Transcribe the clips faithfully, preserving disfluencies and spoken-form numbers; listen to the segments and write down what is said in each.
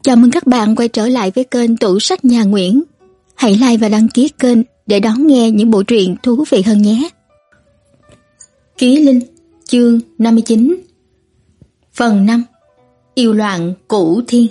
Chào mừng các bạn quay trở lại với kênh Tủ Sách Nhà Nguyễn. Hãy like và đăng ký kênh để đón nghe những bộ truyện thú vị hơn nhé. Ký Linh, chương năm mươi chín. Phần năm. Yêu loạn cửu thiên.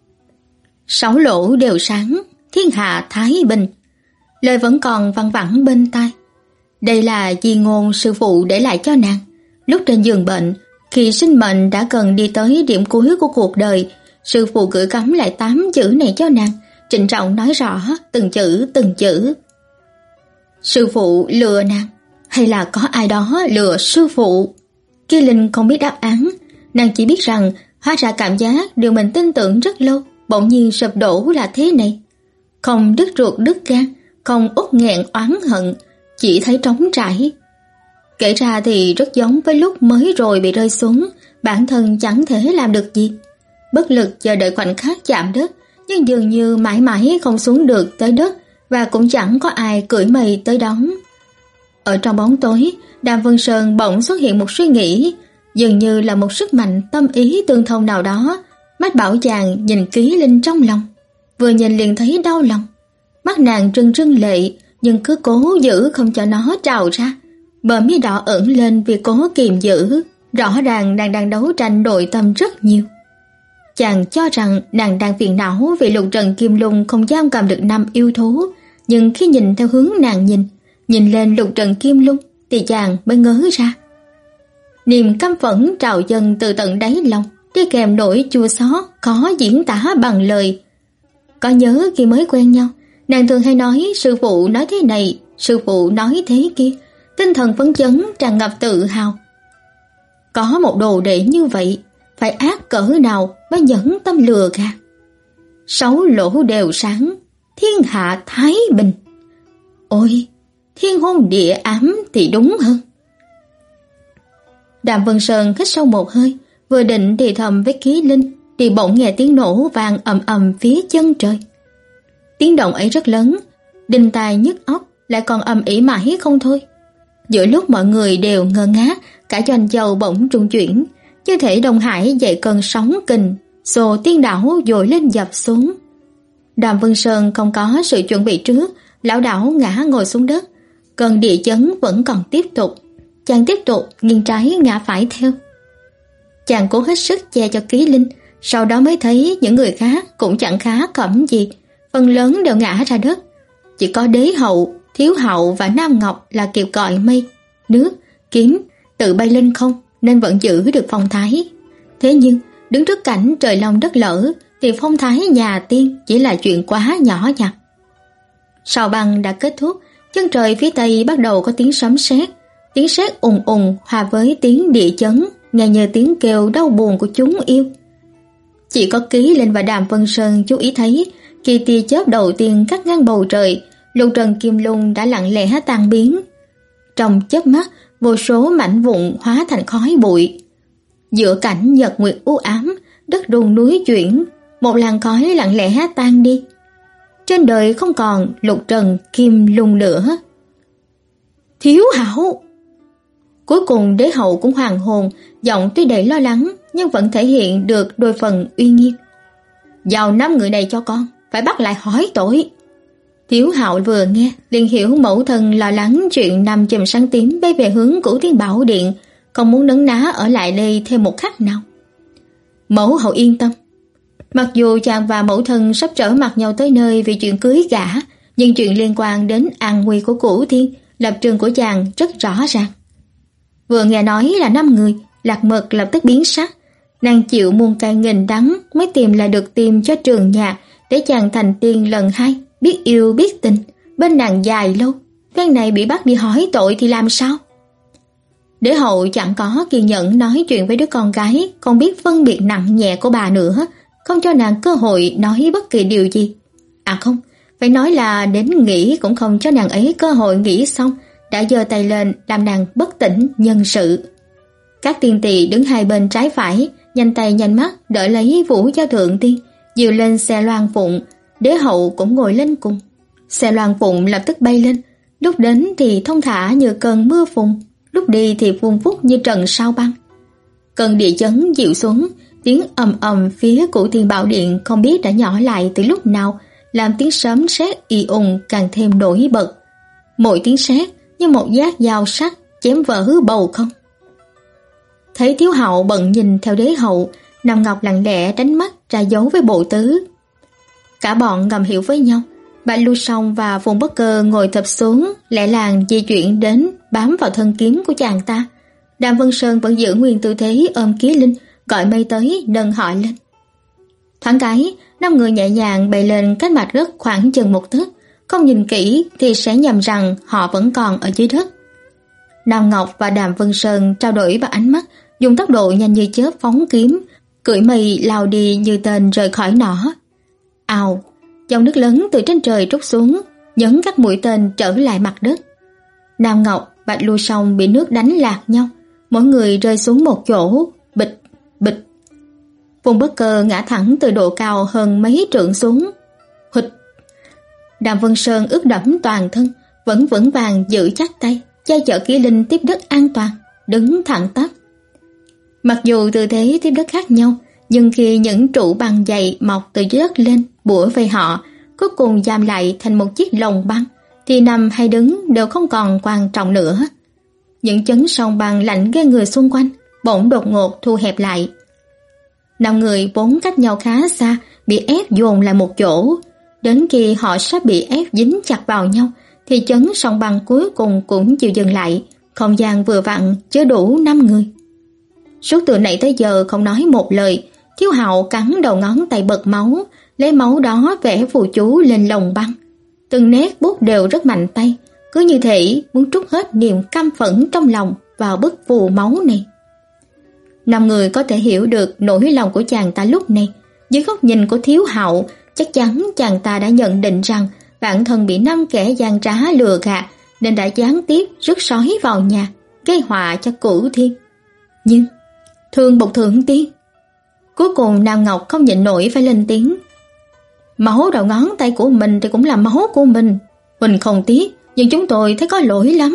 Sáu lỗ đều sáng, thiên hạ thái bình. Lời vẫn còn văng vẳng bên tai. Đây là di ngôn sư phụ để lại cho nàng. Lúc trên giường bệnh, khi sinh mệnh đã gần đi tới điểm cuối của cuộc đời, sư phụ gửi gắm lại tám chữ này cho nàng, trịnh trọng nói rõ từng chữ từng chữ. Sư phụ lừa nàng, hay là có ai đó lừa sư phụ? Kỳ Linh không biết đáp án, nàng chỉ biết rằng hóa ra cảm giác điều mình tin tưởng rất lâu bỗng nhiên sụp đổ là thế này. Không đứt ruột đứt gan, không uất nghẹn oán hận, chỉ thấy trống trải. Kể ra thì rất giống với lúc mới rồi bị rơi xuống, bản thân chẳng thể làm được gì. Bất lực chờ đợi khoảnh khắc chạm đất, nhưng dường như mãi mãi không xuống được tới đất, và cũng chẳng có ai cưỡi mây tới đón. Ở trong bóng tối, Đàm Vân Sơn bỗng xuất hiện một suy nghĩ, dường như là một sức mạnh tâm ý tương thông nào đó. Mắt bảo chàng nhìn Ký Linh trong lòng, vừa nhìn liền thấy đau lòng. Mắt nàng rưng rưng lệ, nhưng cứ cố giữ không cho nó trào ra. Bờ mi đỏ ửng lên vì cố kiềm giữ, rõ ràng nàng đang đấu tranh nội tâm rất nhiều. Chàng cho rằng nàng đang phiền não vì Lục Trần Kim Lung không giam cầm được năm yêu thú, nhưng khi nhìn theo hướng nàng nhìn, nhìn lên Lục Trần Kim Lung thì chàng mới ngớ ra. Niềm căm phẫn trào dâng từ tận đáy lòng, đi kèm nỗi chua xót khó diễn tả bằng lời. Có nhớ khi mới quen nhau, nàng thường hay nói sư phụ nói thế này, sư phụ nói thế kia, tinh thần phấn chấn tràn ngập tự hào. Có một đồ đệ như vậy, phải ác cỡ nào mới nhẫn tâm lừa gạt. Sáu lỗ đều sáng, thiên hạ thái bình. Ôi, thiên hôn địa ám thì đúng hơn. Đàm Vân Sơn hít sâu một hơi, vừa định thì thầm với Ký Linh thì bỗng nghe tiếng nổ vang ầm ầm phía chân trời. Tiếng động ấy rất lớn, đinh tai nhức óc, lại còn ầm ĩ mãi không thôi. Giữa lúc mọi người đều ngơ ngác, cả doanh châu bỗng trung chuyển, như thể Đông Hải dậy cơn sóng kình, xô tiên đảo dội lên dập xuống. Đàm Vân Sơn không có sự chuẩn bị trước, lão đảo ngã ngồi xuống đất. Cơn địa chấn vẫn còn tiếp tục, chàng tiếp tục nghiêng trái ngã phải theo. Chàng cố hết sức che cho Ký Linh, sau đó mới thấy những người khác cũng chẳng khá cẩm gì, phần lớn đều ngã ra đất. Chỉ có Đế Hậu, Thiếu Hậu và Nam Ngọc là kịp gọi mây, nước, kiếm tự bay lên không, nên vẫn giữ được phong thái. Thế nhưng đứng trước cảnh trời long đất lở thì phong thái nhà tiên chỉ là chuyện quá nhỏ nhặt. Sao băng đã kết thúc, chân trời phía tây bắt đầu có tiếng sấm sét, tiếng sét ùng ùng hòa với tiếng địa chấn, nghe như tiếng kêu đau buồn của chúng yêu. Chỉ có Ký Linh và Đàm Vân Sơn chú ý thấy, khi tia chớp đầu tiên cắt ngang bầu trời, Lục Trần Kim Lung đã lặng lẽ tan biến. Trong chớp mắt, vô số mảnh vụn hóa thành khói bụi. Giữa cảnh nhật nguyệt u ám, đất đùng núi chuyển, một làn khói lặng lẽ tan đi. Trên đời không còn Lục Trần Kim Lung nữa. Thiếu Hảo! Cuối cùng Đế Hậu cũng hoàn hồn, giọng tuy đầy lo lắng nhưng vẫn thể hiện được đôi phần uy nghiêm. Giao năm người này cho con, phải bắt lại hỏi tội. Thiếu Hạo vừa nghe liền hiểu mẫu thân lo lắng chuyện năm chùm sáng tím bay về hướng Cửu Thiên Bảo Điện, không muốn nấn ná ở lại đây thêm một khắc nào. Mẫu hậu yên tâm, mặc dù chàng và mẫu thân sắp trở mặt nhau tới nơi vì chuyện cưới gả, nhưng chuyện liên quan đến an nguy của Cửu Thiên, lập trường của chàng rất rõ ràng. Vừa nghe nói là năm người, Lạc Mật lập tức biến sắc. Nàng chịu muôn cây nghìn đắng mới tìm lại được tìm cho Trường Nhạc để chàng thành tiên lần hai, biết yêu biết tình, bên nàng dài lâu. Phen này bị bắt đi hỏi tội thì làm sao? Đế Hậu chẳng có kiên nhẫn nói chuyện với đứa con gái không biết phân biệt nặng nhẹ của bà nữa, không cho nàng cơ hội nói bất kỳ điều gì. À không, phải nói là đến nghĩ cũng không cho nàng ấy cơ hội nghĩ xong, đã giơ tay lên làm nàng bất tỉnh nhân sự. Các tiên tỳ đứng hai bên trái phải, nhanh tay nhanh mắt đỡ lấy Vũ Giao Thượng Tiên, dìu lên xe loan phụng. Đế Hậu cũng ngồi lên cùng. Xe loan phụng lập tức bay lên, lúc đến thì thông thả như cơn mưa phùn, lúc đi thì vun vút như trận sao băng. Cơn địa chấn dịu xuống, Tiếng ầm ầm phía Cửu Thiên Bảo Điện không biết đã nhỏ lại từ lúc nào, làm tiếng sấm sét ì ùng càng thêm nổi bật. Mỗi tiếng sét như một nhát dao sắc chém vỡ bầu không. Thấy Thiếu Hạo bận nhìn theo đế hậu, Nam Ngọc lặng lẽ đánh mắt ra dấu với bộ tứ. Cả bọn ngầm hiểu với nhau. Bạch Lưu Song và Phùng Bất Cơ ngồi thập xuống, lẹ làng di chuyển đến bám vào thân kiếm của chàng ta. Đàm Vân Sơn vẫn giữ nguyên tư thế ôm Ký Linh, gọi mây tới nâng họ lên. Thoáng cái, năm người nhẹ nhàng bay lên cách mặt đất khoảng chừng một thước, không nhìn kỹ thì sẽ nhầm rằng họ vẫn còn ở dưới đất. Nam Ngọc và Đàm Vân Sơn trao đổi bằng ánh mắt, dùng tốc độ nhanh như chớp phóng kiếm, cưỡi mây lao đi như tên rời khỏi nỏ. Ào, dòng nước lớn từ trên trời trút xuống, nhấn các mũi tên trở lại mặt đất. Nam Ngọc, Bạch Lưu Song bị nước đánh lạc nhau, mỗi người rơi xuống một chỗ, bịch, bịch. Phùng Bất Cơ ngã thẳng từ độ cao hơn mấy trượng xuống, hụt. Đàm Vân Sơn ướt đẫm toàn thân, vẫn vững vàng giữ chắc tay, che chở Ký Linh tiếp đất an toàn, đứng thẳng tắp. Mặc dù tư thế tiếp đất khác nhau, nhưng khi những trụ băng dày mọc từ dưới đất lên bủa vây họ, cuối cùng giam lại thành một chiếc lồng băng, thì nằm hay đứng đều không còn quan trọng nữa. Những chấn sông băng lạnh ghê người xung quanh bỗng đột ngột thu hẹp lại. Năm người vốn cách nhau khá xa bị ép dồn lại một chỗ, đến khi họ sắp bị ép dính chặt vào nhau thì chấn sông băng cuối cùng cũng chịu dừng lại, không gian vừa vặn chứa đủ năm người. Suốt từ nãy tới giờ không nói một lời, Thiếu Hạo cắn đầu ngón tay bật máu, lấy máu đó vẽ phù chú lên lồng băng. Từng nét bút đều rất mạnh tay, cứ như thể muốn trút hết niềm căm phẫn trong lòng vào bức phù máu này. Năm người có thể hiểu được nỗi lòng của chàng ta lúc này. Dưới góc nhìn của Thiếu Hạo, chắc chắn chàng ta đã nhận định rằng bản thân bị năm kẻ gian trá lừa gạt, nên đã gián tiếp rước sói vào nhà, gây họa cho Cửu Thiên. Nhưng thương bộc thượng tiên. Cuối cùng Nam Ngọc không nhịn nổi phải lên tiếng. Máu đầu ngón tay của mình thì cũng là máu của mình, mình không tiếc, nhưng chúng tôi thấy có lỗi lắm.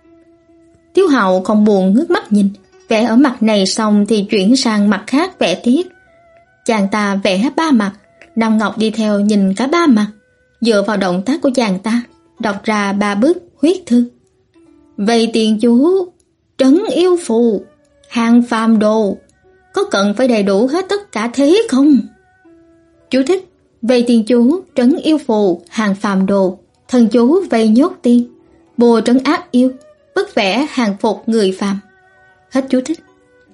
Thiếu Hạo không buồn ngước mắt nhìn, vẽ ở mặt này xong thì chuyển sang mặt khác vẽ tiếp. Chàng ta vẽ ba mặt, Nam Ngọc đi theo nhìn cả ba mặt, dựa vào động tác của chàng ta đọc ra ba bức huyết thư. Vậy tiền chú, trấn yêu phù, hàng phàm đồ, có cần phải đầy đủ hết tất cả thế không? Chú thích: về tiền chú, trấn yêu phù, hàng phàm đồ, thần chú vây nhốt tiên, bùa trấn áp yêu, bức vẽ hàng phục người phàm. Hết chú thích.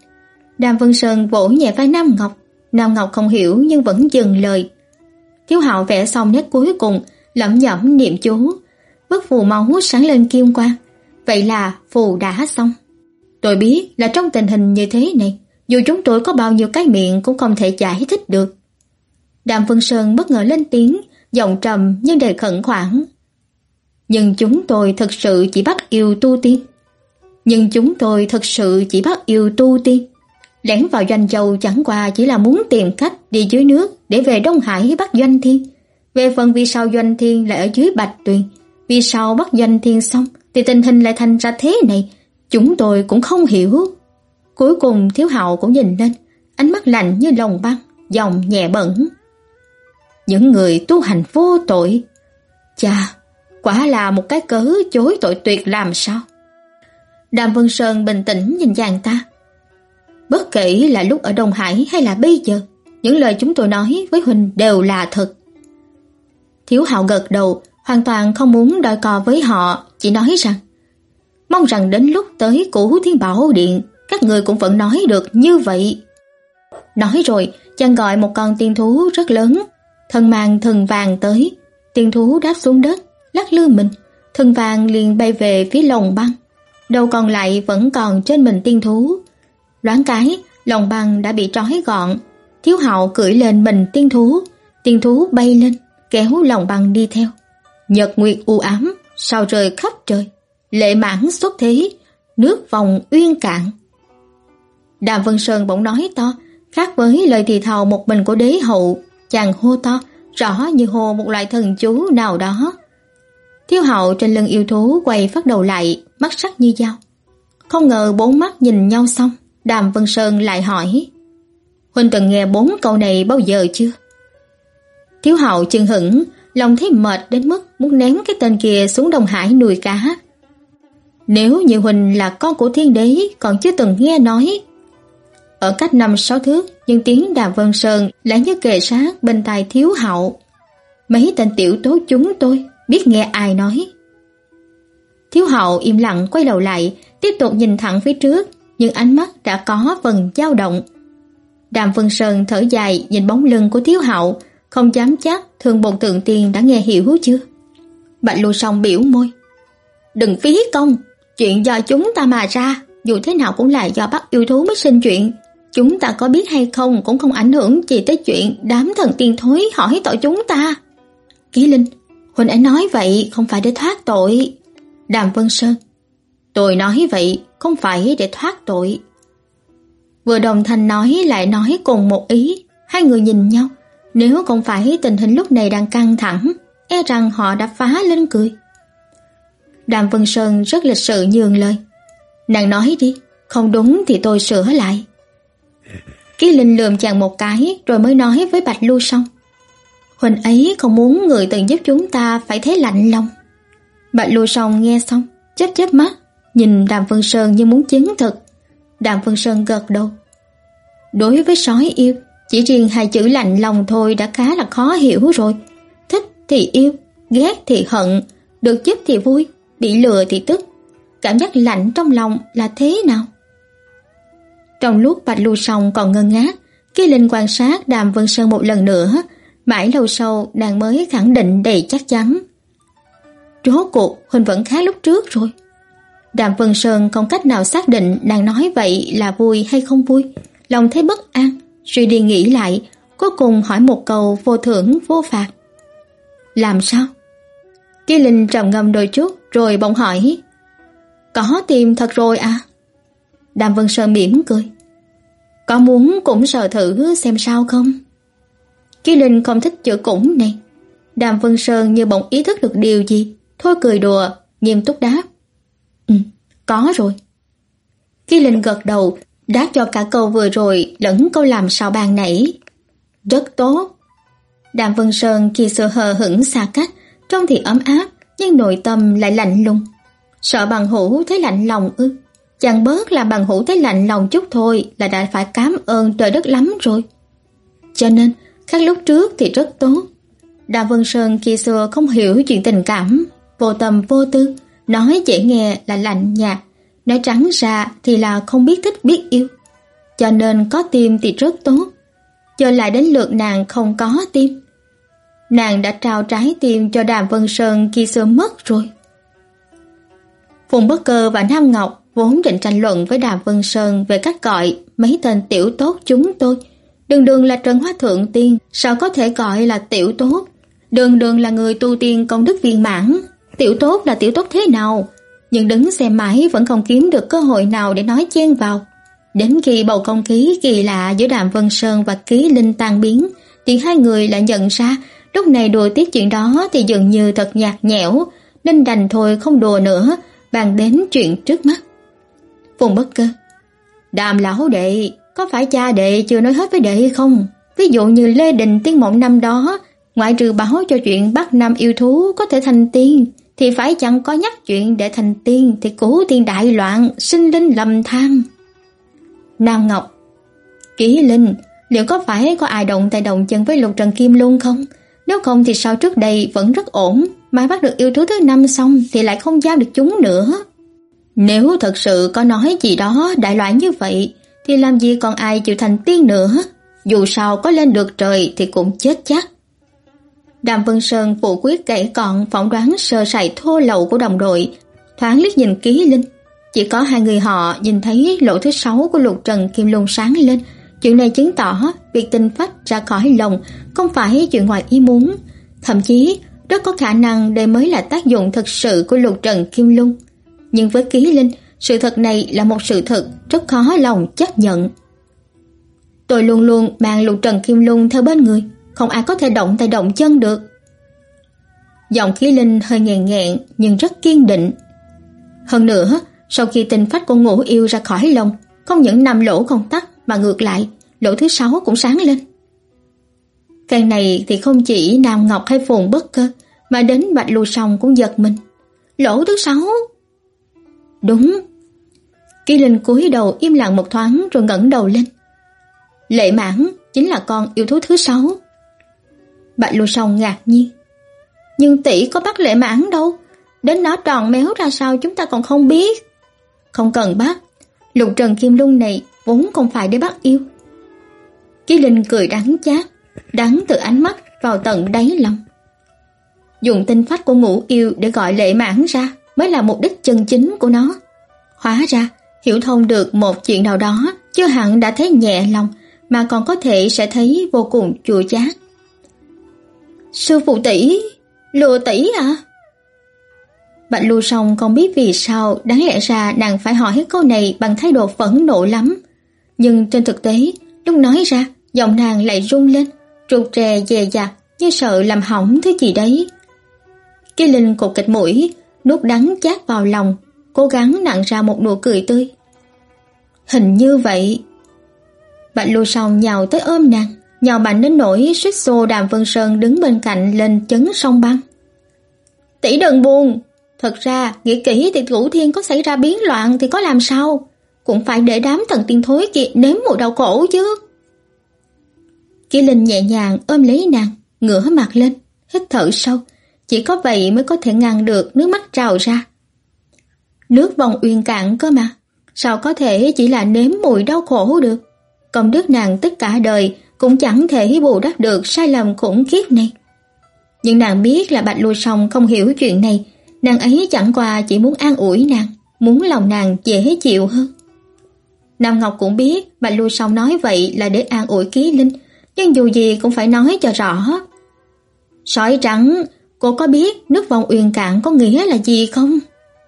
Đàm Vân Sơn vỗ nhẹ vai Nam Ngọc. Nam Ngọc không hiểu nhưng vẫn dừng lời. Thiếu Hạo vẽ xong nét cuối cùng, lẩm nhẩm niệm chú, bức phù máu sáng lên kim quang. Vậy là phù đã xong. Tôi biết là trong tình hình như thế này, dù chúng tôi có bao nhiêu cái miệng cũng không thể giải thích được. Đàm Vân Sơn bất ngờ lên tiếng, giọng trầm nhưng đầy khẩn khoản. Nhưng chúng tôi thực sự chỉ bắt yêu tu tiên. Nhưng chúng tôi thực sự chỉ bắt yêu tu tiên. Lẻn vào Doanh Châu chẳng qua chỉ là muốn tìm cách đi dưới nước để về Đông Hải bắt Doanh Thiên. Về phần vì sao Doanh Thiên lại ở dưới Bạch Tuyền, vì sao bắt Doanh Thiên xong thì tình hình lại thành ra thế này, chúng tôi cũng không hiểu. Cuối cùng Thiếu Hạo cũng nhìn lên, ánh mắt lạnh như lồng băng, giọng nhẹ bẩn. Những người tu hành vô tội. Chà, quả là một cái cớ chối tội tuyệt làm sao. Đàm Vân Sơn bình tĩnh nhìn chàng ta. Bất kể là lúc ở Đông Hải hay là bây giờ, những lời chúng tôi nói với huynh đều là thật. Thiếu Hạo gật đầu, hoàn toàn không muốn đòi cò với họ, chỉ nói rằng mong rằng đến lúc tới Cửu Thiên Bảo Điện, các người cũng vẫn nói được như vậy. Nói rồi, chàng gọi một con tiên thú rất lớn, thân mang thần vàng tới. Tiên thú đáp xuống đất, lắc lư mình, thần vàng liền bay về phía lồng băng. Đầu còn lại vẫn còn trên mình tiên thú. Loáng cái, lồng băng đã bị trói gọn. Thiếu Hạo cưỡi lên mình tiên thú, tiên thú bay lên, kéo lồng băng đi theo. Nhật nguyệt u ám, sao rơi khắp trời, lệ mãn xuất thế, nước vòng uyên cạn. Đàm Vân Sơn bỗng nói to, khác với lời thì thào một mình của đế hậu, chàng hô to, rõ như hô một loại thần chú nào đó. Thiếu Hạo trên lưng yêu thú quay phát đầu lại, mắt sắc như dao. Không ngờ bốn mắt nhìn nhau xong, Đàm Vân Sơn lại hỏi: Huynh từng nghe bốn câu này bao giờ chưa? Thiếu Hậu chừng hững, lòng thấy mệt đến mức muốn ném cái tên kia xuống Đông Hải nuôi cá. Nếu như Huynh là con của thiên đế còn chưa từng nghe nói. Ở cách năm sáu thước, nhưng tiếng Đàm Vân Sơn lại như kề sát bên tai Thiếu Hậu. Mấy tên tiểu tố chúng tôi biết nghe ai nói. Thiếu Hậu im lặng quay đầu lại, tiếp tục nhìn thẳng phía trước, nhưng ánh mắt đã có phần dao động. Đàm Vân Sơn thở dài nhìn bóng lưng của Thiếu Hậu, không dám chắc Thường Bồn Tượng Tiên đã nghe hiểu chưa. Bạch Lưu Song biểu môi. Đừng phí công, chuyện do chúng ta mà ra, dù thế nào cũng là do bắt yêu thú mới sinh chuyện. Chúng ta có biết hay không cũng không ảnh hưởng gì tới chuyện đám thần tiên thối hỏi tội chúng ta. Ký Linh, Huynh ấy nói vậy không phải để thoát tội. Đàm Vân Sơn. Tôi nói vậy không phải để thoát tội. Vừa đồng thanh nói lại nói cùng một ý. Hai người nhìn nhau. Nếu không phải tình hình lúc này đang căng thẳng, e rằng họ đã phá lên cười. Đàm Vân Sơn rất lịch sự nhường lời. Nàng nói đi, không đúng thì tôi sửa lại. Ký Linh lườm chàng một cái rồi mới nói với Bạch Lưu Song. Huynh ấy không muốn người từng giúp chúng ta phải thấy lạnh lòng. Bạch Lưu Song nghe xong, chớp chớp mắt, nhìn Đàm Vân Sơn như muốn chứng thực. Đàm Vân Sơn gật đầu. Đối với sói yêu, chỉ riêng hai chữ lạnh lòng thôi đã khá là khó hiểu rồi. Thích thì yêu, ghét thì hận, được giúp thì vui, bị lừa thì tức. Cảm giác lạnh trong lòng là thế nào? Trong lúc Bạch Lưu Song còn ngơ ngác, Ký Linh quan sát Đàm Vân Sơn một lần nữa, mãi lâu sau nàng mới khẳng định đầy chắc chắn. Rốt cuộc Huynh vẫn khác lúc trước rồi. Đàm Vân Sơn không cách nào xác định nàng nói vậy là vui hay không vui, lòng thấy bất an, suy đi nghĩ lại, cuối cùng hỏi một câu vô thưởng vô phạt. Làm sao? Ký Linh trầm ngâm đôi chút rồi bỗng hỏi. Có tìm thật rồi à? Đàm Vân Sơn mỉm cười. Có muốn cũng sờ thử xem sao không? Ký Linh không thích chữ cũng này. Đàm Vân Sơn như bỗng ý thức được điều gì, thôi cười đùa, nghiêm túc đáp. Ừ, có rồi. Ký Linh gật đầu, đáp cho cả câu vừa rồi lẫn câu làm sao bàn nãy. Rất tốt. Đàm Vân Sơn khi xưa hờ hững xa cách, trông thì ấm áp, nhưng nội tâm lại lạnh lùng. Sợ bằng hữu thấy lạnh lòng ư? Chẳng bớt làm bằng hữu thấy lạnh lòng chút thôi là đã phải cảm ơn trời đất lắm rồi. Cho nên, khác lúc trước thì rất tốt. Đàm Vân Sơn khi xưa không hiểu chuyện tình cảm, vô tâm vô tư, nói dễ nghe là lạnh nhạt, nói trắng ra thì là không biết thích biết yêu. Cho nên có tim thì rất tốt. Giờ lại đến lượt nàng không có tim. Nàng đã trao trái tim cho Đàm Vân Sơn khi xưa mất rồi. Phùng Bất Cơ và Nam Ngọc vốn định tranh luận với Đàm Vân Sơn về cách gọi mấy tên tiểu tốt chúng tôi. Đường đường là Trần Hóa Thượng Tiên, sao có thể gọi là tiểu tốt? Đường đường là người tu tiên công đức viên mãn, tiểu tốt là tiểu tốt thế nào? Nhưng đứng xem mãi vẫn không kiếm được cơ hội nào để nói chen vào. Đến khi bầu không khí kỳ lạ giữa Đàm Vân Sơn và Ký Linh tan biến, thì hai người lại nhận ra lúc này đùa tiếp chuyện đó thì dường như thật nhạt nhẽo, nên đành thôi không đùa nữa, bàn đến chuyện trước mắt. Phùng Bất Cơ. Đàm lão đệ, có phải cha đệ chưa nói hết với đệ không? Ví dụ như Lê Đình Tiên Mộng năm đó, ngoại trừ báo cho chuyện Bắc Nam yêu thú có thể thành tiên, thì phải chẳng có nhắc chuyện để thành tiên thì cửu tiên đại loạn, sinh linh lầm than. Nam Ngọc. Ký Linh, liệu có phải có ai động tay động chân với Lục Trần Kim Luân không? Nếu không thì sao trước đây vẫn rất ổn, mà bắt được yêu thú thứ năm xong thì lại không giao được chúng nữa. Nếu thật sự có nói gì đó đại loại như vậy, thì làm gì còn ai chịu thành tiên nữa, dù sao có lên được trời thì cũng chết chắc. Đàm Vân Sơn phụ quyết kể còn phỏng đoán sơ sài thô lậu của đồng đội, thoáng liếc nhìn Ký Linh. Chỉ có hai người họ nhìn thấy lỗ thứ sáu của Lục Trần Kim Luân sáng lên. Chuyện này chứng tỏ việc tinh phách ra khỏi lòng không phải chuyện ngoài ý muốn. Thậm chí rất có khả năng đây mới là tác dụng thực sự của Lục Trần Kim Luân. Nhưng với Ký Linh, sự thật này là một sự thật rất khó lòng chấp nhận. Tôi luôn luôn mang Lục Trần Kim Luân theo bên người, không ai có thể động tay động chân được. Giọng Ký Linh hơi nghẹn nghẹn nhưng rất kiên định. Hơn nữa, sau khi tinh phách của Ngũ Yêu ra khỏi lòng, không những nằm lỗ không tắc mà ngược lại, lỗ thứ sáu cũng sáng lên. Phen này thì không chỉ Nam Ngọc hay Phồn Bất Cơ, mà đến Bạch Lưu Song cũng giật mình. Lỗ thứ sáu? Đúng. Kỳ Linh cúi đầu im lặng một thoáng rồi ngẩng đầu lên. Lệ Mãn chính là con yêu thú thứ sáu. Bạch Lưu Song ngạc nhiên. Nhưng tỷ có bắt Lệ Mãn đâu, đến nó tròn méo ra sao chúng ta còn không biết. Không cần bắt, Lục Trần Kim Lung này vốn không phải để bắt yêu. Kỳ Linh cười đắng chát, đắng từ ánh mắt vào tận đáy lòng. Dùng tinh phách của ngũ yêu để gọi Lệ Mãn ra mới là mục đích chân chính của nó. Hóa ra, hiểu thông được một chuyện nào đó chưa hẳn đã thấy nhẹ lòng, mà còn có thể sẽ thấy vô cùng chua chát. Sư phụ tỷ, lừa tỷ à? Bạch Lưu Song không biết vì sao, đáng lẽ ra nàng phải hỏi câu này bằng thái độ phẫn nộ lắm. Nhưng trên thực tế, lúc nói ra, giọng nàng lại run lên, rụt rè dè dặt như sợ làm hỏng thứ gì đấy. Kỳ Linh cột kịch mũi, nuốt đắng chát vào lòng, cố gắng nặn ra một nụ cười tươi. Hình như vậy. Bạch Lưu Song nhào tới ôm nàng, nhào mạnh đến nỗi suýt xô Đàm Vân Sơn đứng bên cạnh lên chấn sông băng. Tỷ đừng buồn, thật ra nghĩ kỹ thì Cửu Thiên có xảy ra biến loạn thì có làm sao, cũng phải để đám thần tiên thối kia nếm mùi đau khổ chứ. Kỳ Linh nhẹ nhàng ôm lấy nàng, ngửa mặt lên, hít thở sâu, chỉ có vậy mới có thể ngăn được nước mắt trào ra. Nước vòng uyên cạn cơ mà, sao có thể chỉ là nếm mùi đau khổ được. Công đức nàng tất cả đời cũng chẳng thể bù đắp được sai lầm khủng khiếp này. Nhưng nàng biết là Bạch Lưu Song không hiểu chuyện này, nàng ấy chẳng qua chỉ muốn an ủi nàng, muốn lòng nàng dễ chịu hơn. Nam Ngọc cũng biết Bạch Lưu Song nói vậy là để an ủi Kỳ Linh, nhưng dù gì cũng phải nói cho rõ. Sói trắng, cô có biết nước vòng uyên cạn có nghĩa là gì không?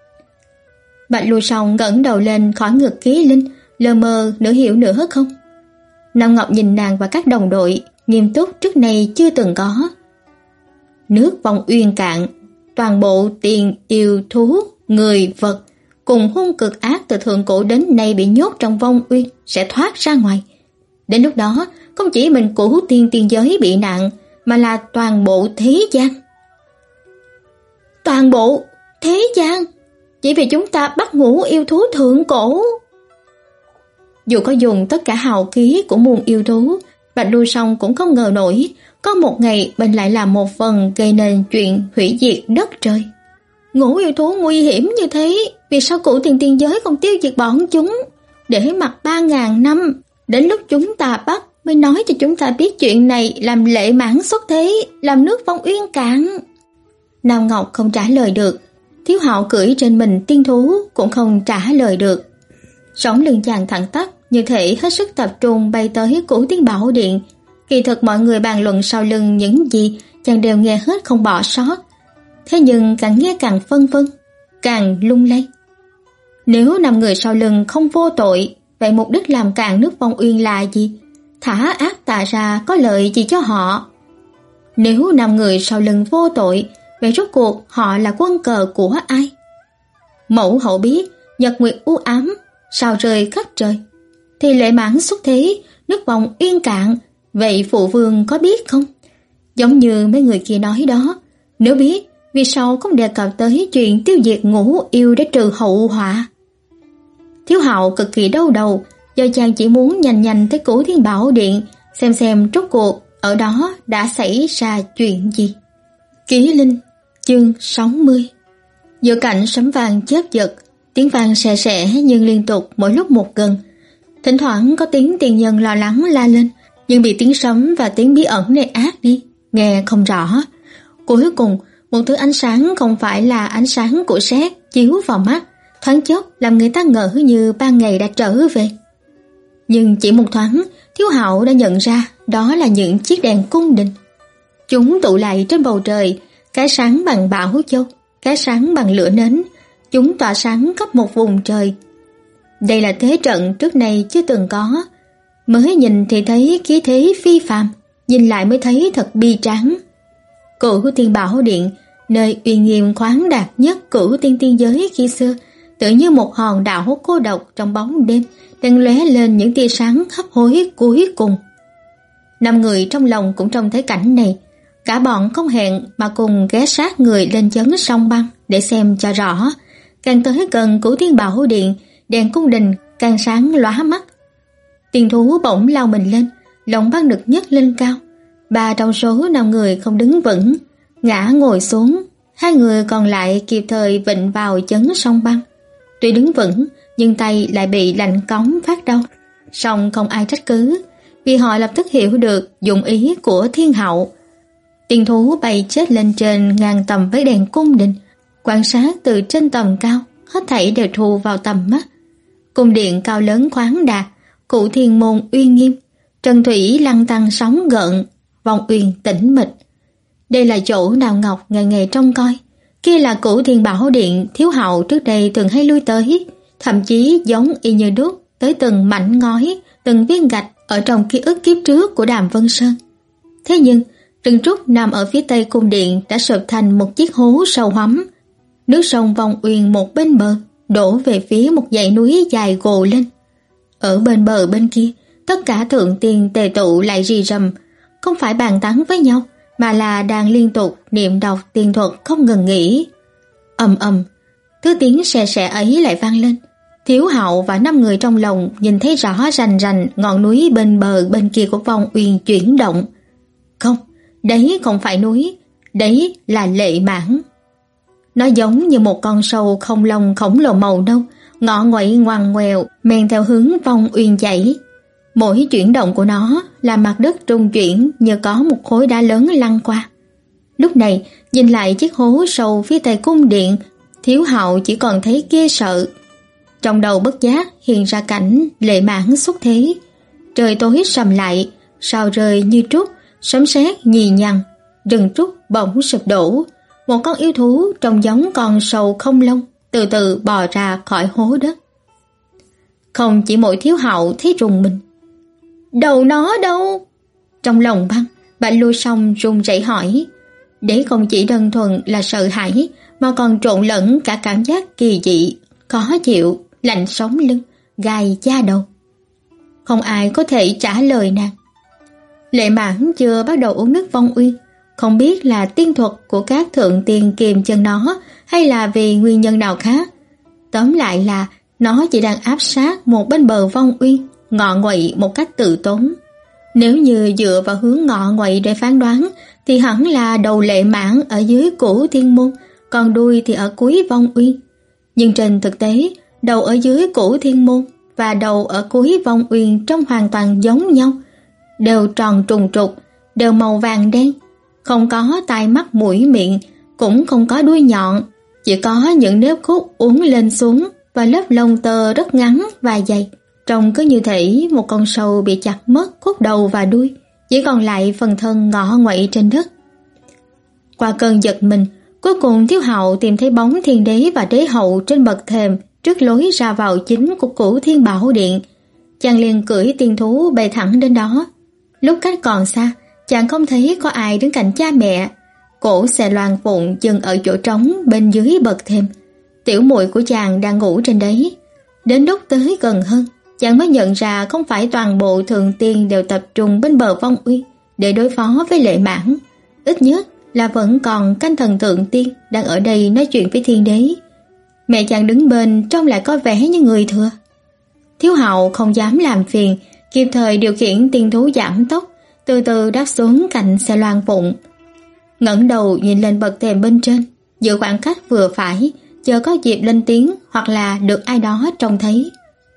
Bạch Lưu Song ngẩng đầu lên khỏi ngực Kỳ Linh, lờ mờ nửa hiểu nửa không. Nam Ngọc nhìn nàng và các đồng đội, nghiêm túc trước nay chưa từng có. Nước vòng uyên cạn, toàn bộ tiền yêu thú, người vật cùng hung cực ác từ thượng cổ đến nay bị nhốt trong vong uyên sẽ thoát ra ngoài. Đến lúc đó, không chỉ mình Cửu Tiên tiên giới bị nạn, mà là toàn bộ thế gian. Toàn bộ thế gian? Chỉ vì chúng ta bắt ngũ yêu thú thượng cổ. Dù có dùng tất cả hào khí của muôn yêu thú, Bạch Lưu Song cũng không ngờ nổi có một ngày mình lại làm một phần gây nên chuyện hủy diệt đất trời. Ngũ yêu thú nguy hiểm như thế, vì sao Cửu Tiên tiên giới không tiêu diệt bọn chúng, để mặc ba ngàn năm, đến lúc chúng ta bắt mới nói cho chúng ta biết chuyện này, làm Lệ Mãn xuất thế, làm nước vong uyên cạn. Nam Ngọc không trả lời được, Thiếu Hạo cưỡi trên mình tiên thú cũng không trả lời được. Sống lưng chàng thẳng tắp, như thể hết sức tập trung bay tới Cửu Tiên Bảo Điện. Kỳ thực mọi người bàn luận sau lưng những gì chàng đều nghe hết không bỏ sót. Thế nhưng càng nghe càng phân vân, càng lung lay. Nếu năm người sau lưng không vô tội, vậy mục đích làm cạn nước vong uyên là gì? Thả ác tà ra có lợi gì cho họ? Nếu năm người sau lưng vô tội, vậy rốt cuộc họ là quân cờ của ai? Mẫu hậu biết nhật nguyệt u ám, sao rơi khắp trời, thì Lệ Mãn xuất thế, nước vòng uyên cạn, vậy phụ vương có biết không? Giống như mấy người kia nói đó, nếu biết, vì sao không đề cập tới chuyện tiêu diệt ngũ yêu để trừ hậu họa? Thiếu Hạo cực kỳ đau đầu, do chàng chỉ muốn nhanh nhanh tới Cửu Thiên Bảo Điện, xem xem rốt cuộc ở đó đã xảy ra chuyện gì. Ký Linh, chương sáu mươi. Giữa cảnh sấm vang chớp giật, tiếng vang xè xè nhưng liên tục mỗi lúc một gần. Thỉnh thoảng có tiếng tiên nhân lo lắng la lên, nhưng bị tiếng sấm và tiếng bí ẩn này át đi, nghe không rõ. Cuối cùng, một thứ ánh sáng không phải là ánh sáng của sét chiếu vào mắt, thoáng chốc làm người ta ngỡ như ban ngày đã trở về. Nhưng chỉ một thoáng, Thiếu Hạo đã nhận ra đó là những chiếc đèn cung đình. Chúng tụ lại trên bầu trời, cái sáng bằng bảo châu, cái sáng bằng lửa nến, chúng tỏa sáng khắp một vùng trời. Đây là thế trận trước nay chưa từng có, mới nhìn thì thấy khí thế phi phàm, nhìn lại mới thấy thật bi tráng. Cửu Tiên Bảo Điện, nơi uy nghiêm khoáng đạt nhất Cửu Tiên tiên giới khi xưa, tự như một hòn đảo cô độc trong bóng đêm, đang lóe lên những tia sáng hấp hối cuối cùng. Năm người trong lòng cũng trông thấy cảnh này, cả bọn không hẹn mà cùng ghé sát người lên chấn sông băng để xem cho rõ. Càng tới gần Cửu Thiên Bảo Điện, đèn cung đình càng sáng lóa mắt. Tiền thú bỗng lao mình lên, lồng băng được nhấc lên cao. Ba trong số năm người không đứng vững, ngã ngồi xuống. Hai người còn lại kịp thời vịnh vào chấn sông băng. Tuy đứng vững, nhưng tay lại bị lạnh cóng phát đau. Song không ai trách cứ, vì họ lập tức hiểu được dụng ý của Thiên Hậu. Tiền thú bay chết lên trên ngang tầm với đèn cung đình, quan sát từ trên tầm cao, hết thảy đều thu vào tầm mắt. Cung điện cao lớn khoáng đạt, Cửu Thiên môn uy nghiêm, trần thủy lăn tăn sóng gợn, vòng uyên tĩnh mịch. Đây là chỗ Đào Ngọc ngày ngày trông coi, kia là Cửu Thiên Bảo Điện Thiếu Hậu trước đây thường hay lui tới, thậm chí giống y như đúc tới từng mảnh ngói, từng viên gạch ở trong ký ức kiếp trước của Đàm Vân Sơn. Thế nhưng, rừng trúc nằm ở phía tây cung điện đã sụp thành một chiếc hố sâu hoắm. Nước sông Vòng Uyên một bên bờ đổ về phía một dãy núi dài gồ lên. Ở bên bờ bên kia, tất cả thượng tiên tề tụ lại rì rầm, không phải bàn tán với nhau, mà là đang liên tục niệm đọc tiên thuật không ngừng nghỉ. Ầm ầm, thứ tiếng xè xè ấy lại vang lên. Thiếu Hậu và năm người trong lòng nhìn thấy rõ rành rành ngọn núi bên bờ bên kia của Vòng Uyên chuyển động. Không, đấy không phải núi, đấy là Lệ Mãng. Nó giống như một con sâu không lông khổng lồ màu nâu, ngọ nguậy ngoằn ngoèo men theo hướng Vòng Uyên chảy. Mỗi chuyển động của nó làm mặt đất rung chuyển như có một khối đá lớn lăn qua. Lúc này, nhìn lại chiếc hố sâu phía tây cung điện, Thiếu Hậu chỉ còn thấy ghê sợ. Trong đầu bất giác hiện ra cảnh Lệ Mãng xuất thế. Trời tối sầm lại, sao rơi như trút, sấm sét nhì nhằng, rừng trúc bỗng sụp đổ. Một con yêu thú trông giống con sâu không lông từ từ bò ra khỏi hố đất. Không chỉ mỗi Thiếu Hậu thấy rùng mình. Đầu nó đâu? Trong lòng băng, Bạch Lưu Song run rẩy hỏi. Đấy không chỉ đơn thuần là sợ hãi, mà còn trộn lẫn cả cảm giác kỳ dị, khó chịu, lạnh sống lưng, gai da đầu. Không ai có thể trả lời nàng. Lệ Mãng chưa bắt đầu uống nước Vong Uyên, không biết là tiên thuật của các thượng tiên kiềm chân nó hay là vì nguyên nhân nào khác. Tóm lại là nó chỉ đang áp sát một bên bờ Vong Uyên, ngọ nguậy một cách tự tốn. Nếu như dựa vào hướng ngọ nguậy để phán đoán, thì hẳn là đầu Lệ Mãng ở dưới Cửu Thiên môn, còn đuôi thì ở cuối Vong Uyên. Nhưng trên thực tế, đầu ở dưới Cửu Thiên môn và đầu ở cuối Vong Uyên trông hoàn toàn giống nhau, đều tròn trùng trục, đều màu vàng đen, không có tai mắt mũi miệng, cũng không có đuôi nhọn, chỉ có những nếp khúc uốn lên xuống và lớp lông tơ rất ngắn và dày. Trông cứ như thể một con sâu bị chặt mất khúc đầu và đuôi, chỉ còn lại phần thân ngọ nguậy trên đất. Qua cơn giật mình, cuối cùng Thiếu Hậu tìm thấy bóng Thiên Đế và Đế Hậu trên bậc thềm trước lối ra vào chính của Cửu Thiên Bảo Điện. Chàng liền cưỡi tiên thú bay thẳng đến đó. Lúc cách còn xa, chàng không thấy có ai đứng cạnh cha mẹ. Cổ xe loan phụng dừng ở chỗ trống bên dưới bậc thềm. Tiểu muội của chàng đang ngủ trên đấy. Đến lúc tới gần hơn, chàng mới nhận ra không phải toàn bộ thượng tiên đều tập trung bên bờ Vong Uyên để đối phó với Lệ Mãng. Ít nhất là vẫn còn canh thần thượng tiên đang ở đây nói chuyện với Thiên Đế. Mẹ chàng đứng bên trông lại có vẻ như người thừa. Thiếu Hậu không dám làm phiền, kịp thời điều khiển tiên thú giảm tốc, từ từ đáp xuống cạnh xe loan phụng. Ngẩng đầu nhìn lên bậc thềm bên trên, giữ khoảng cách vừa phải, chờ có dịp lên tiếng hoặc là được ai đó trông thấy.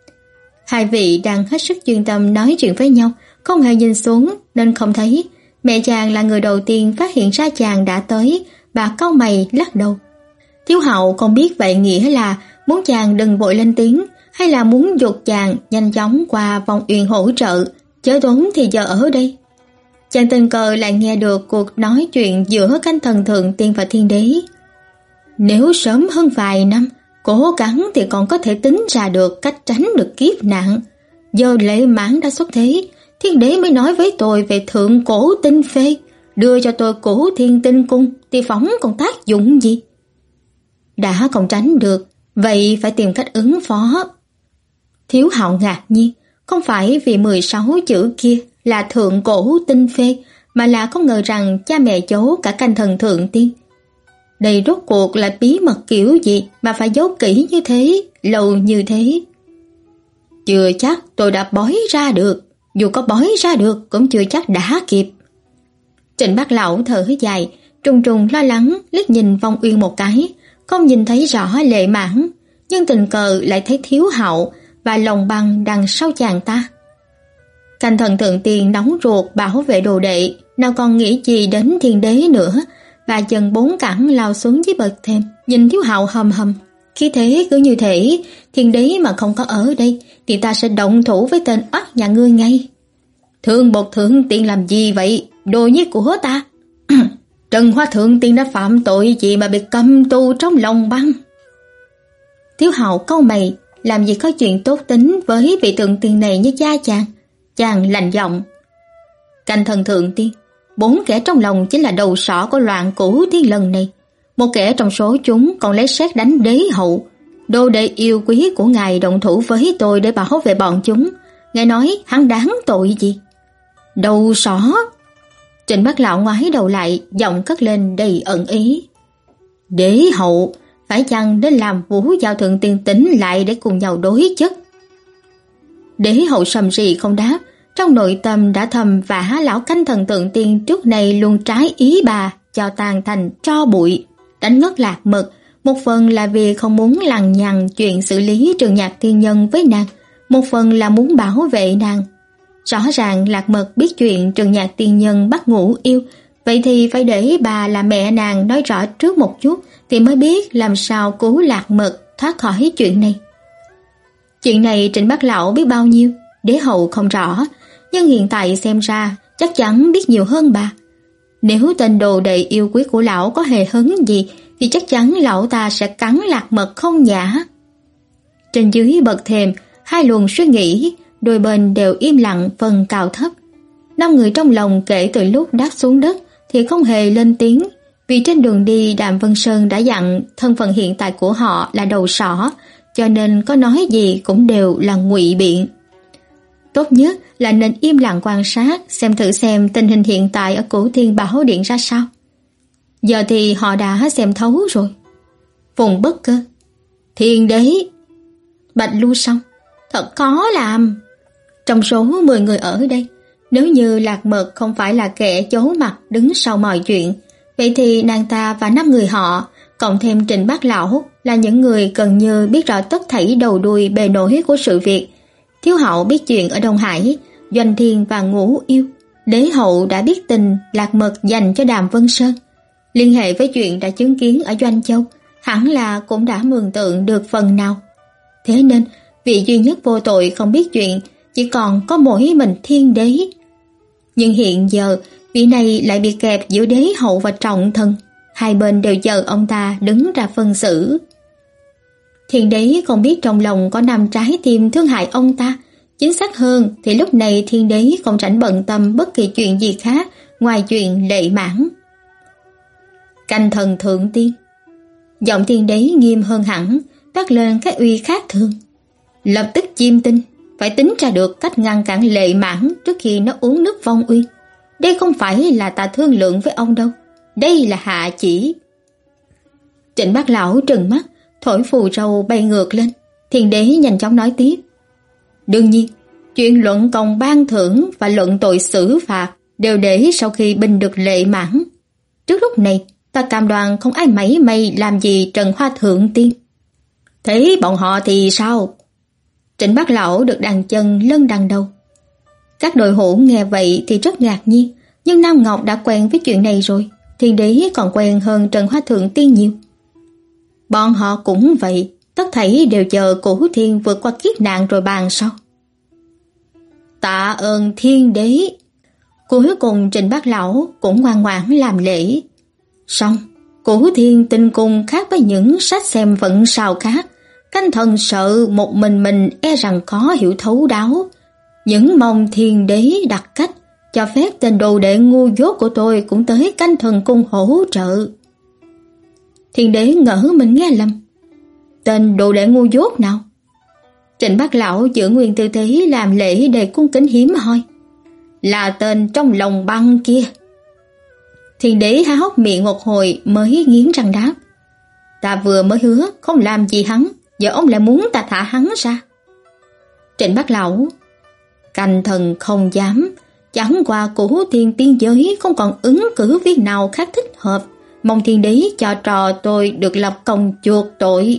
Hai vị đang hết sức chuyên tâm nói chuyện với nhau, không hề nhìn xuống nên không thấy. Mẹ chàng là người đầu tiên phát hiện ra chàng đã tới, bà cau mày lắc đầu. Thiếu Hậu không biết vậy nghĩa là muốn chàng đừng vội lên tiếng, hay là muốn giục chàng nhanh chóng qua Vong Uyên hỗ trợ, chớ tốn thì giờ ở đây. Chàng tình cờ lại nghe được cuộc nói chuyện giữa canh thần thượng tiên và Thiên Đế. Nếu sớm hơn vài năm, cố gắng thì còn có thể tính ra được cách tránh được kiếp nạn. Giờ Lệ Mãng đã xuất thế, Thiên Đế mới nói với tôi về thượng cổ tinh phê, đưa cho tôi Cổ Thiên Tinh Cung thì phóng còn tác dụng gì? Đã không tránh được, vậy phải tìm cách ứng phó. Thiếu Hạo ngạc nhiên, không phải vì mười sáu chữ kia là thượng cổ tinh phê, mà là không ngờ rằng cha mẹ giấu cả canh thần thượng tiên. Đây rốt cuộc là bí mật kiểu gì mà phải giấu kỹ như thế, lâu như thế? Chưa chắc tôi đã bói ra được, dù có bói ra được cũng chưa chắc đã kịp. Trịnh Bác Lão thở dài, trùng trùng lo lắng liếc nhìn Vong Uyên một cái, không nhìn thấy rõ Lệ Mãn, nhưng tình cờ lại thấy Thiếu Hạo và Lòng Băng đằng sau chàng ta. Canh thần thượng tiên nóng ruột bảo vệ đồ đệ, nào còn nghĩ gì đến thiên đế nữa, và dần bốn cẳng lao xuống dưới bậc thềm, nhìn Thiếu Hạo hầm hầm. Khi thế cứ như thế, thiên đế mà không có ở đây thì ta sẽ động thủ với tên oắt nhà ngươi ngay. Thương bột thượng tiên làm gì vậy? Đồ nhi của ta. Trần Hoa thượng tiên đã phạm tội gì mà bị cầm tù trong Lòng Băng? Thiếu Hạo cau mày, làm gì có chuyện tốt tính với vị thượng tiên này như cha chàng. Chàng lạnh giọng. Canh thần thượng tiên, bốn kẻ trong lòng chính là đầu sỏ của loạn cửu thiên lần này. Một kẻ trong số chúng còn lấy sét đánh đế hậu. Đồ đệ yêu quý của ngài động thủ với tôi để bảo vệ bọn chúng. Ngài nói hắn đáng tội gì? Đầu sỏ. Trịnh Bác Lão ngoái đầu lại, giọng cất lên đầy ẩn ý. Đế hậu, phải chăng đến làm Vũ Giao thượng tiên tỉnh lại để cùng nhau đối chất? Đế hậu sầm rì không đáp, trong nội tâm đã thầm vả lão canh thần thượng tiên trước này luôn trái ý bà, cho tàn thành tro bụi, đánh ngất Lạc Mật. Một phần là vì không muốn lằng nhằng chuyện xử lý Trường Nhạc Tiên Nhân với nàng, một phần là muốn bảo vệ nàng. Rõ ràng Lạc Mật biết chuyện Trường Nhạc Tiên Nhân bắt Ngũ Yêu, vậy thì phải để bà là mẹ nàng nói rõ trước một chút thì mới biết làm sao cứu Lạc Mật thoát khỏi chuyện này. Chuyện này Trịnh Bác Lão biết bao nhiêu, đế hậu không rõ, nhưng hiện tại xem ra chắc chắn biết nhiều hơn bà. Nếu tên đồ đệ yêu quý của lão có hề hấn gì thì chắc chắn lão ta sẽ cắn Lạc Mật không nhã. Trên dưới bậc thềm, hai luồng suy nghĩ, đôi bên đều im lặng phần cao thấp. Năm người trong lòng kể từ lúc đáp xuống đất thì không hề lên tiếng, vì trên đường đi Đàm Vân Sơn đã dặn thân phận hiện tại của họ là đầu sỏ, cho nên có nói gì cũng đều là ngụy biện. Tốt nhất là nên im lặng quan sát, xem thử xem tình hình hiện tại ở Cửu Thiên Bảo Điện ra sao. Giờ thì họ đã xem thấu rồi. Phùng Bất Cơ, Thiên Đế, Bạch Lưu Song, thật khó làm. Trong số mười người ở đây, nếu như Lạc Mật không phải là kẻ giấu mặt đứng sau mọi chuyện, vậy thì nàng ta và năm người họ, cộng thêm Trịnh Bác Lão, là những người gần như biết rõ tất thảy đầu đuôi bề nổi của sự việc. Thiếu Hạo biết chuyện ở Đông Hải, Doanh Thiên và Ngũ Yêu. Đế hậu đã biết tình Lạc Mật dành cho Đàm Vân Sơn. Liên hệ với chuyện đã chứng kiến ở Doanh Châu, hẳn là cũng đã mường tượng được phần nào. Thế nên, vị duy nhất vô tội không biết chuyện chỉ còn có mỗi mình Thiên Đế. Nhưng hiện giờ, vị này lại bị kẹp giữa đế hậu và trọng thần. Hai bên đều chờ ông ta đứng ra phân xử. Thiên Đế không biết trong lòng có nằm trái tim thương hại ông ta. Chính xác hơn thì lúc này Thiên Đế không rảnh bận tâm bất kỳ chuyện gì khác ngoài chuyện Lệ Mãn. Canh thần thượng tiên. Giọng Thiên Đế nghiêm hơn hẳn, toát lên cái uy khác thường. Lập tức chiêm tinh, phải tính ra được cách ngăn cản Lệ Mãn trước khi nó uống nước Vong Uyên. Đây không phải là ta thương lượng với ông đâu, đây là hạ chỉ. Trịnh Bác Lão trừng mắt, thổi phù râu bay ngược lên. Thiên Đế nhanh chóng nói tiếp. Đương nhiên, chuyện luận công ban thưởng và luận tội xử phạt đều để sau khi binh được Lệ Mãn. Trước lúc này, ta cam đoan không ai mảy may làm gì Trần Hoa thượng tiên. Thế bọn họ thì sao? Trịnh Bác Lão được đàn chân lân đằng đầu. Các đội hữu nghe vậy thì rất ngạc nhiên, nhưng Nam Ngọc đã quen với chuyện này rồi. Thiên Đế còn quen hơn Trần Hoa thượng tiên nhiều. Bọn họ cũng vậy, tất thảy đều chờ Cửu Thiên vượt qua kiếp nạn rồi bàn sau. Tạ ơn Thiên Đế. Cuối cùng Trịnh Bác Lão cũng ngoan ngoãn làm lễ. Xong, Cửu Thiên tinh cung khác với những sách xem vận sao khác. Canh thần sợ một mình mình e rằng khó hiểu thấu đáo. Những mong Thiên Đế đặt cách cho phép tên đồ đệ ngu dốt của tôi cũng tới canh thần cung hỗ trợ. Thiên Đế ngỡ mình nghe lầm. Tên đồ đệ ngu dốt nào? Trịnh Bác Lão giữ nguyên tư thế làm lễ đầy cung kính hiếm hoi. Là tên trong lòng băng kia. Thiên đế há hốc miệng một hồi mới nghiến răng đáp. Ta vừa mới hứa không làm gì hắn, giờ ông lại muốn ta thả hắn ra. Trịnh Bác Lão: Canh thần không dám, chẳng qua Cửu Thiên tiên giới không còn ứng cử viên nào khác thích hợp, mong thiên đế cho trò tôi được lập công chuộc tội.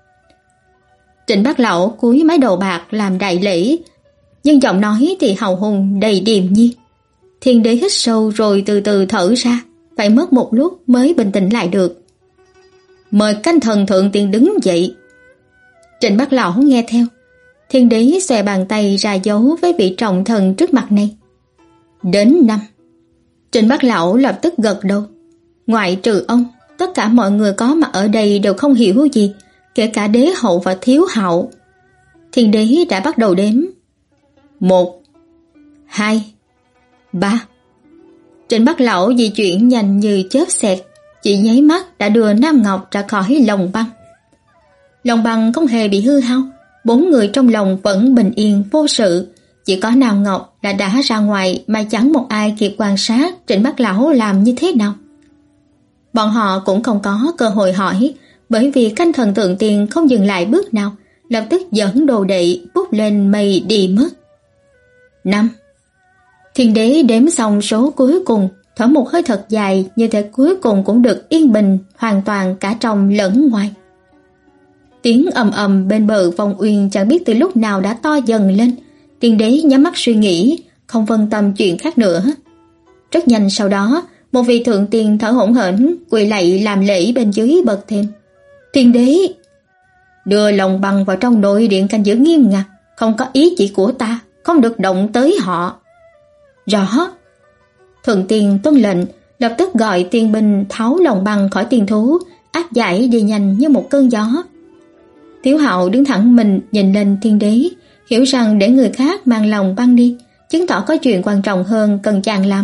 Trịnh Bác Lão cúi mái đầu bạc làm đại lễ, nhưng giọng nói thì hào hùng đầy điềm nhiên. Thiên đế hít sâu rồi từ từ thở ra, phải mất một lúc mới bình tĩnh lại được. Mời canh thần thượng tiền đứng dậy. Trịnh Bác Lão nghe theo. Thiên đế xòe bàn tay ra dấu với vị trọng thần trước mặt này. Đến năm. Trịnh Bác Lão lập tức gật đầu. Ngoại trừ ông, tất cả mọi người có mặt ở đây đều không hiểu gì, kể cả đế hậu và thiếu hậu. Thiên đế đã bắt đầu đếm. Một, hai, ba. Trịnh Bác Lão di chuyển nhanh như chớp xẹt, chỉ nháy mắt đã đưa Nam Ngọc ra khỏi lồng băng. Lồng băng không hề bị hư hao, bốn người trong lòng vẫn bình yên vô sự, chỉ có Nam Ngọc đã đã ra ngoài mà chẳng một ai kịp quan sát Trịnh Bác Lão làm như thế nào. Bọn họ cũng không có cơ hội hỏi, bởi vì canh thần thượng tiền không dừng lại bước nào, lập tức dẫn đồ đệ bút lên mây đi mất. Năm. Thiên đế đếm xong số cuối cùng, thở một hơi thật dài, như thể cuối cùng cũng được yên bình hoàn toàn cả trong lẫn ngoài. Tiếng ầm ầm bên bờ Vong Uyên chẳng biết từ lúc nào đã to dần lên. Thiên đế nhắm mắt suy nghĩ, không phân tâm chuyện khác nữa. Rất nhanh sau đó, một vị thượng tiền thở hổn hển quỳ lạy làm lễ bên dưới bật thêm. Thiên đế, đưa lồng băng vào trong nội điện canh giữ nghiêm ngặt, không có ý chỉ của ta, không được động tới họ. Rõ. Thượng tiền tuân lệnh, lập tức gọi tiên binh tháo lồng băng khỏi tiên thú, áp giải đi nhanh như một cơn gió. Thiếu hậu đứng thẳng mình nhìn lên thiên đế, hiểu rằng để người khác mang lòng băng đi, chứng tỏ có chuyện quan trọng hơn cần chàng làm.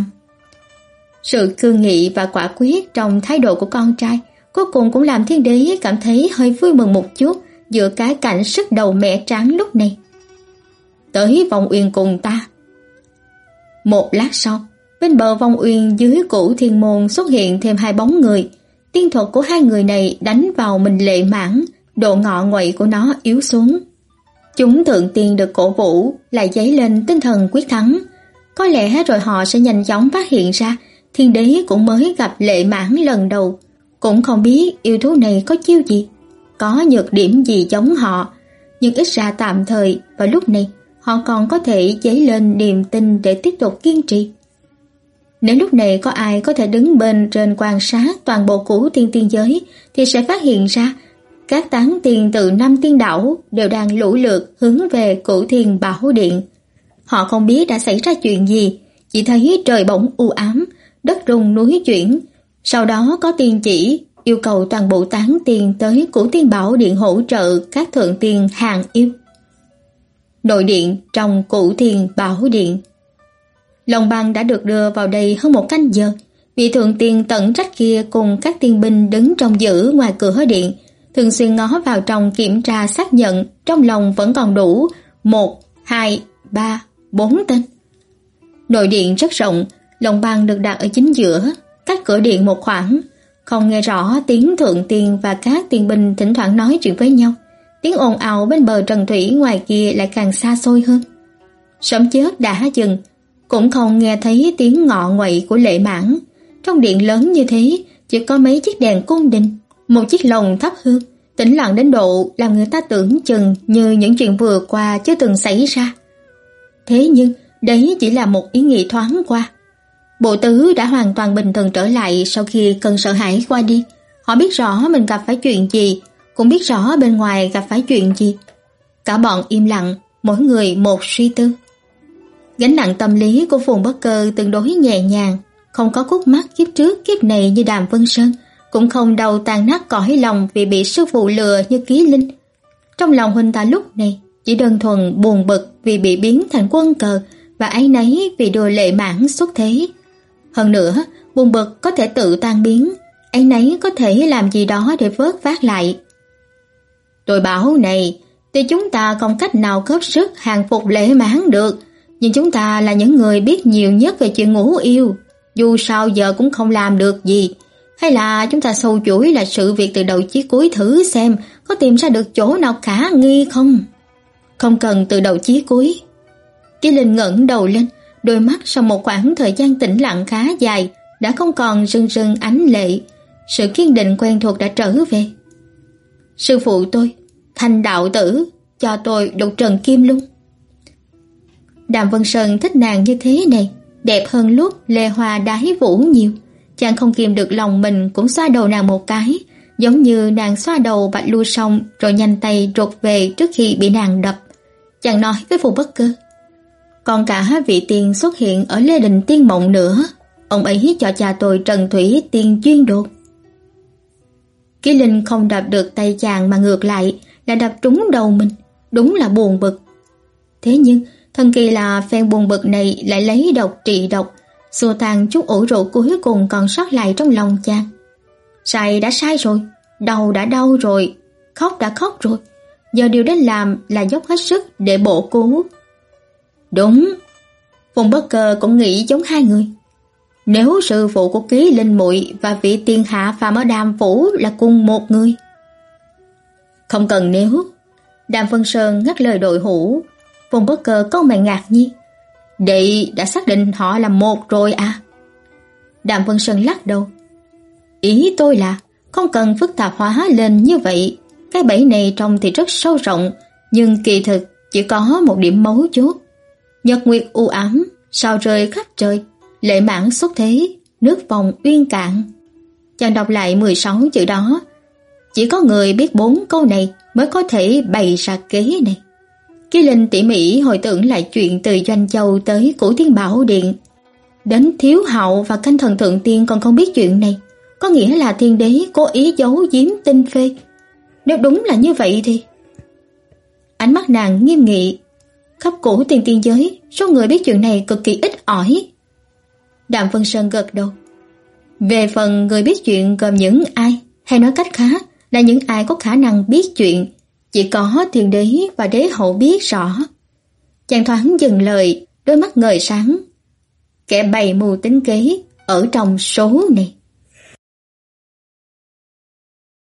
Sự cương nghị và quả quyết trong thái độ của con trai cuối cùng cũng làm thiên đế cảm thấy hơi vui mừng một chút giữa cái cảnh sức đầu mẻ trắng lúc này. Tới Vong Uyên cùng ta. Một lát sau, bên bờ Vong Uyên dưới Cửu Thiên môn xuất hiện thêm hai bóng người. Tiên thuật của hai người này đánh vào mình Lệ Mãn, độ ngọ nguậy của nó yếu xuống. Chúng thượng tiên được cổ vũ, lại dấy lên tinh thần quyết thắng. Có lẽ rồi họ sẽ nhanh chóng phát hiện ra thiên đế cũng mới gặp Lệ Mãn lần đầu, cũng không biết yêu thú này có chiêu gì, có nhược điểm gì giống họ, nhưng ít ra tạm thời vào lúc này họ còn có thể dấy lên niềm tin để tiếp tục kiên trì. Nếu lúc này có ai có thể đứng bên trên quan sát toàn bộ Cửu Thiên tiên giới thì sẽ phát hiện ra các tán tiên từ năm tiên đảo đều đang lũ lượt hướng về Cửu Thiên Bảo Điện. Họ không biết đã xảy ra chuyện gì, chỉ thấy trời bỗng u ám, đất rung núi chuyển. Sau đó có tiên chỉ yêu cầu toàn bộ tán tiên tới Cửu Thiên Bảo Điện hỗ trợ các thượng tiên hàng yêu. Nội điện trong Cửu Thiên Bảo Điện. Lồng băng đã được đưa vào đây hơn một canh giờ. Vị thượng tiên tận trách kia cùng các tiên binh đứng trong giữ ngoài cửa điện, thường xuyên ngó vào trong kiểm tra xác nhận trong lòng vẫn còn đủ một, hai, ba, bốn tên. Nội điện rất rộng, lồng băng được đặt ở chính giữa, cách cửa điện một khoảng, không nghe rõ tiếng thượng tiên và các tiên binh thỉnh thoảng nói chuyện với nhau. Tiếng ồn ào bên bờ trần thủy ngoài kia lại càng xa xôi hơn. Sớm chớp đã dừng, cũng không nghe thấy tiếng ngọ nguậy của Lệ Mãn. Trong điện lớn như thế, chỉ có mấy chiếc đèn cung đình, một chiếc lồng thắp hương, tĩnh lặng đến độ làm người ta tưởng chừng như những chuyện vừa qua chưa từng xảy ra. Thế nhưng, đấy chỉ là một ý nghĩ thoáng qua. Bộ tứ đã hoàn toàn bình thường trở lại sau khi cơn sợ hãi qua đi. Họ biết rõ mình gặp phải chuyện gì, cũng biết rõ bên ngoài gặp phải chuyện gì. Cả bọn im lặng, mỗi người một suy tư. Gánh nặng tâm lý của Phùng Bất Cơ tương đối nhẹ nhàng, không có khúc mắc kiếp trước kiếp này như Đàm Vân Sơn, cũng không đau tan nát cõi lòng vì bị sư phụ lừa như Ký Linh. Trong lòng huynh ta lúc này chỉ đơn thuần buồn bực vì bị biến thành quân cờ và áy náy vì đưa Lệ Mãn xuất thế. Hơn nữa, buồn bực có thể tự tan biến, áy náy có thể làm gì đó để vớt vát lại. Tôi bảo này, thì chúng ta không cách nào góp sức hàng phục Lễ Mãn được, nhưng chúng ta là những người biết nhiều nhất về chuyện ngủ yêu, dù sao giờ cũng không làm được gì. Hay là chúng ta sâu chuỗi lại sự việc từ đầu chí cuối thử xem có tìm ra được chỗ nào khả nghi không? Không cần từ đầu chí cuối. Chí Linh ngẩng đầu lên, đôi mắt sau một khoảng thời gian tĩnh lặng khá dài đã không còn rưng rưng ánh lệ, sự kiên định quen thuộc đã trở về. Sư phụ tôi, Thanh đạo tử, cho tôi đục trần kim luân. Đàm Vân Sơn thích nàng như thế này, đẹp hơn lúc Lê Hoa đái vũ nhiều. Chàng không kìm được lòng mình cũng xoa đầu nàng một cái, giống như nàng xoa đầu Bạch Lưu xong rồi nhanh tay rụt về trước khi bị nàng đập. Chàng nói với Phù Bất Cơ, còn cả vị tiên xuất hiện ở Lê Đình Tiên Mộng nữa, ông ấy cho cha tôi Trần Thủy Tiên chuyên đột. Ký Linh không đập được tay chàng mà ngược lại là đập trúng đầu mình, đúng là buồn bực. Thế nhưng thần kỳ là phen buồn bực này lại lấy độc trị độc, xua tan chút ủ rũ cuối cùng còn sót lại trong lòng chàng. Sai đã sai rồi, đau đã đau rồi, khóc đã khóc rồi, giờ điều đến làm là dốc hết sức để bổ cứu. Đúng, Phùng Bất Cơ cũng nghĩ giống hai người. Nếu sư phụ của Ký Linh muội và vị tiên hạ phàm ở Đàm phủ là cùng một người. Không cần nếu. Đàm Vân Sơn ngắt lời đội hữu. Phùng Bất Cơ câu mày ngạc nhiên. Đệ đã xác định họ là một rồi à? Đàm Vân Sơn lắc đầu. Ý tôi là không cần phức tạp hóa lên như vậy. Cái bẫy này trông thì rất sâu rộng, nhưng kỳ thực chỉ có một điểm mấu chốt. Nhật nguyệt u ám, sao rơi khắp trời, Lễ Mãn xuất thế, nước vòng uyên cạn. Chàng đọc lại mười sáu chữ đó. Chỉ có người biết bốn câu này mới có thể bày ra kế này. Ký Linh tỉ mỉ hồi tưởng lại chuyện từ Doanh Châu tới Cửu Thiên Bảo Điện. Đến Thiếu Hậu và Canh Thần Thượng Tiên còn không biết chuyện này, có nghĩa là Thiên Đế cố ý giấu giếm Tinh Phê. Nếu đúng là như vậy thì... Ánh mắt nàng nghiêm nghị. Khắp Cửu Thiên Tiên giới, số người biết chuyện này cực kỳ ít ỏi. Đàm Vân Sơn gật đầu. Về phần người biết chuyện gồm những ai, hay nói cách khác là những ai có khả năng biết chuyện, chỉ có Thiên Đế và Đế Hậu biết rõ. Chàng thoáng dừng lời, đôi mắt ngời sáng. Kẻ bày mưu tính kế ở trong số này.